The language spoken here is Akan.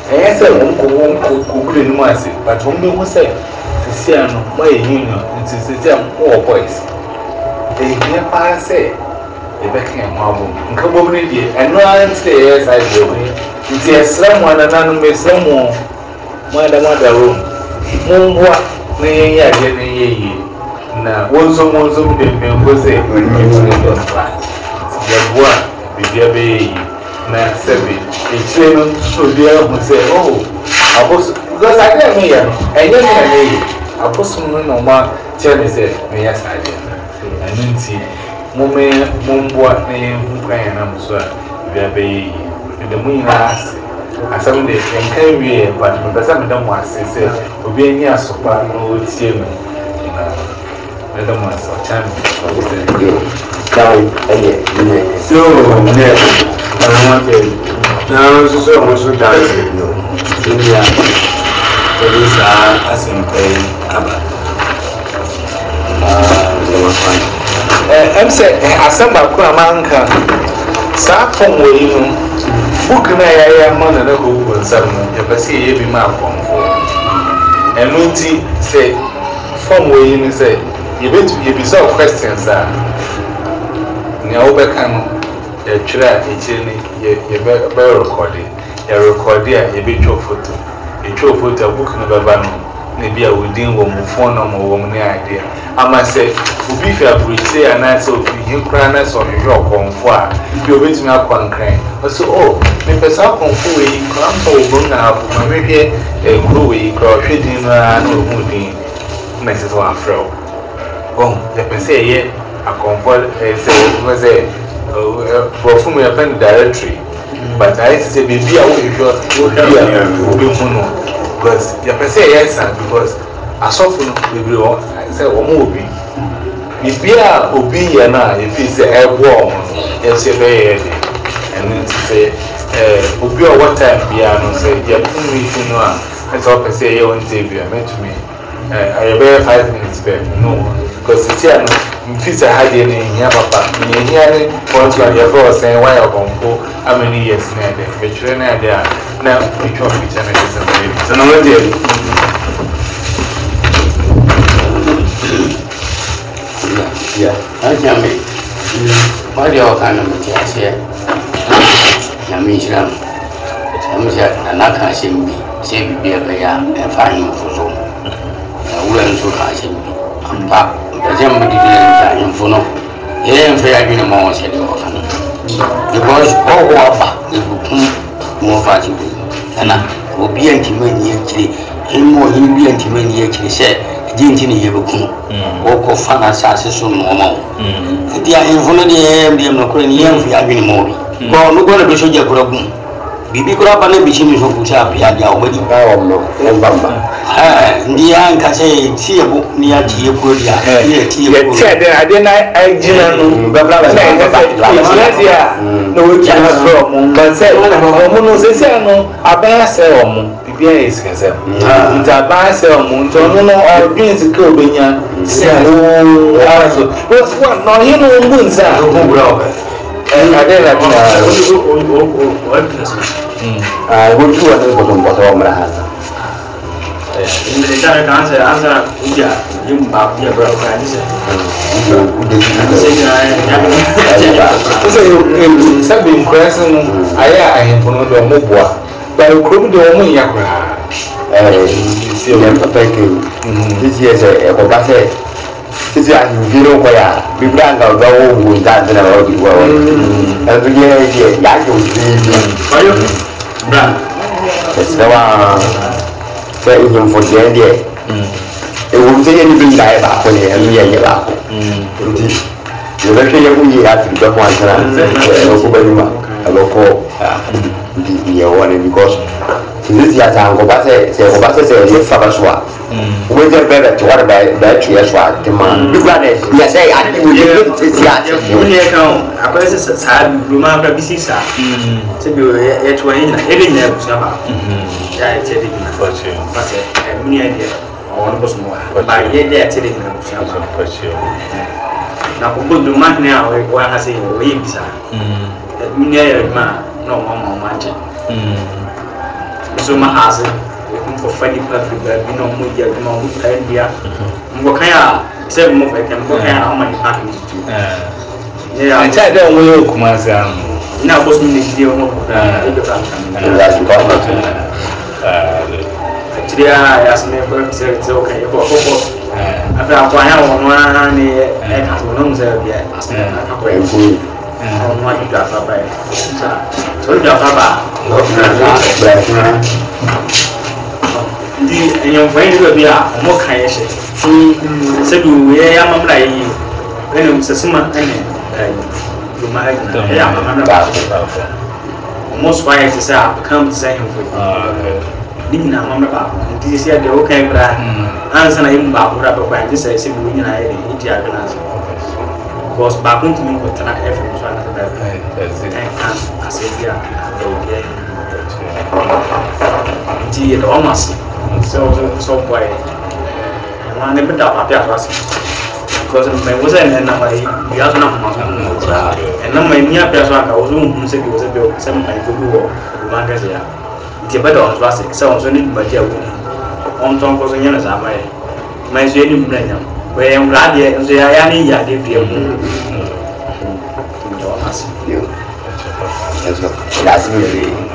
I said, won't go in mercy, but whom you will say, to see my union, and to see them all boys. They never say, the Beckham album, and come over here, and run stairs I will. It's a someone anonymous, someone, mother room. Mumwa, nay, I didn't hear you. Now, once someone's own the was a good news. The one, the baby, now, Sebby, a chairman should be able to say, oh, I was because I didn't hear, and then I put some no more. Tell said, yes, I did. I didn't see Mumwa name who crying. I'm sorry, baby, the moon last. I some days can carry, but some of them was said, will be near so far, no chairman. I don't want to chime. So, I want to now, so much of that. India, police are as in paying Abba. I'm saying, I sent my Kramanka. Start from where you book and I am one of the who will sell me. You can see every map on four. And Munti say, from where you say, you bet you be so questions that Nyaobekan, a chira, a chilly, a bear recording, a recordia, a bit of photo, a true photo, a book in the Babano, maybe I will deal with my phone or woman idea. I must say, who be fair, we say a nice of you craners or your confoir, you're waiting up on crane. So, oh, maybe some confoy, come so bring up, maybe a crew, cross shooting, no moving, Mrs. Wanfro. Oh, you can say, yeah, a comfort, was a perfume offend directory. But I say, baby, I will be mono. Because you can say, yes, because I saw from the all. I said, oh, movie. If you are obedient now, if it's a warm, yes, you're very early. And then to say, Obi, what time piano say, you're putting me to know. That's all I say, you won't save you. I meant to me. I have 5 minutes back. No. Because it's here, if I had any Yamapa, you're hearing once you are saying why I come for how many years now, which you're not there. Now, which one which I made some baby. So, no, yeah, I can make what your kind of materials here. Yamisha, and I can't see me, say, be a player and find you for so. I wouldn't so catch him. I'm back. The German division for no. Yeah, fair in a moment, said your family. Because all back is more fighting. And I will be anti-many actually, and more in be anti-many actually said, didn't you ever come? Or co fan assassins on normal. They are in front of the AM, no Korean, for having more. Go, look on the soldier problem. Bibi kura pane bichini shokucha pia dia obedi ba omno mbamba ndia nkase tiebu ni ya tiebu dia tiebu tede ade na agina no baba na ya no we can from but say omo no sese no abaya se omo bibi ya isikase nta ba se omo nto no no odwins ke obenya se no aso what no you know mbunza ko bro I did like I would do a little bit of Omrahana. In the entire answer, you bought your brother. Something question I am for no more, but I couldn't do only Yakra. This year's a this is you know where we bring our go with that in our world. And we get Yaku. It's the one saying him for the idea. It won't say anything like that when you hear about it. You actually have to go once a local because this year's uncle Bassett says, Sabaswa. We get better to what about that year's what demand. Yes, I think we get this year. I was a sad remark, Bissisa. To be a 20, every never somehow. I tell you, but a mini idea. One was more. But I get there telling them now, good the man now, where I say, Wimsa. Mini man, no more magic. so my as for funny perfect, you know, Mudia, you know, India. Mokaya, 7 more I can go how many packages to. Yeah, I tell them we will come as now was me the deal of that's important. Actually, I asked me for it's okay. After I found one and has no name yet. On what you got by. So you got the young friend will be a more kind. Said we are like when I'm Sasima and you might almost why I say come to say him for Dina Mamma. This year the okay, but answer him back what I just say, we are in India. Because back to me with an effort to another I said, yeah, almost so boy. I never doubt about because my was and we are not and now my near person I was who said it was a bill, some I could do magazine. The better on plastic, so only by the on top of the years I my sweating brain. Where I'm glad they are any give you. That's really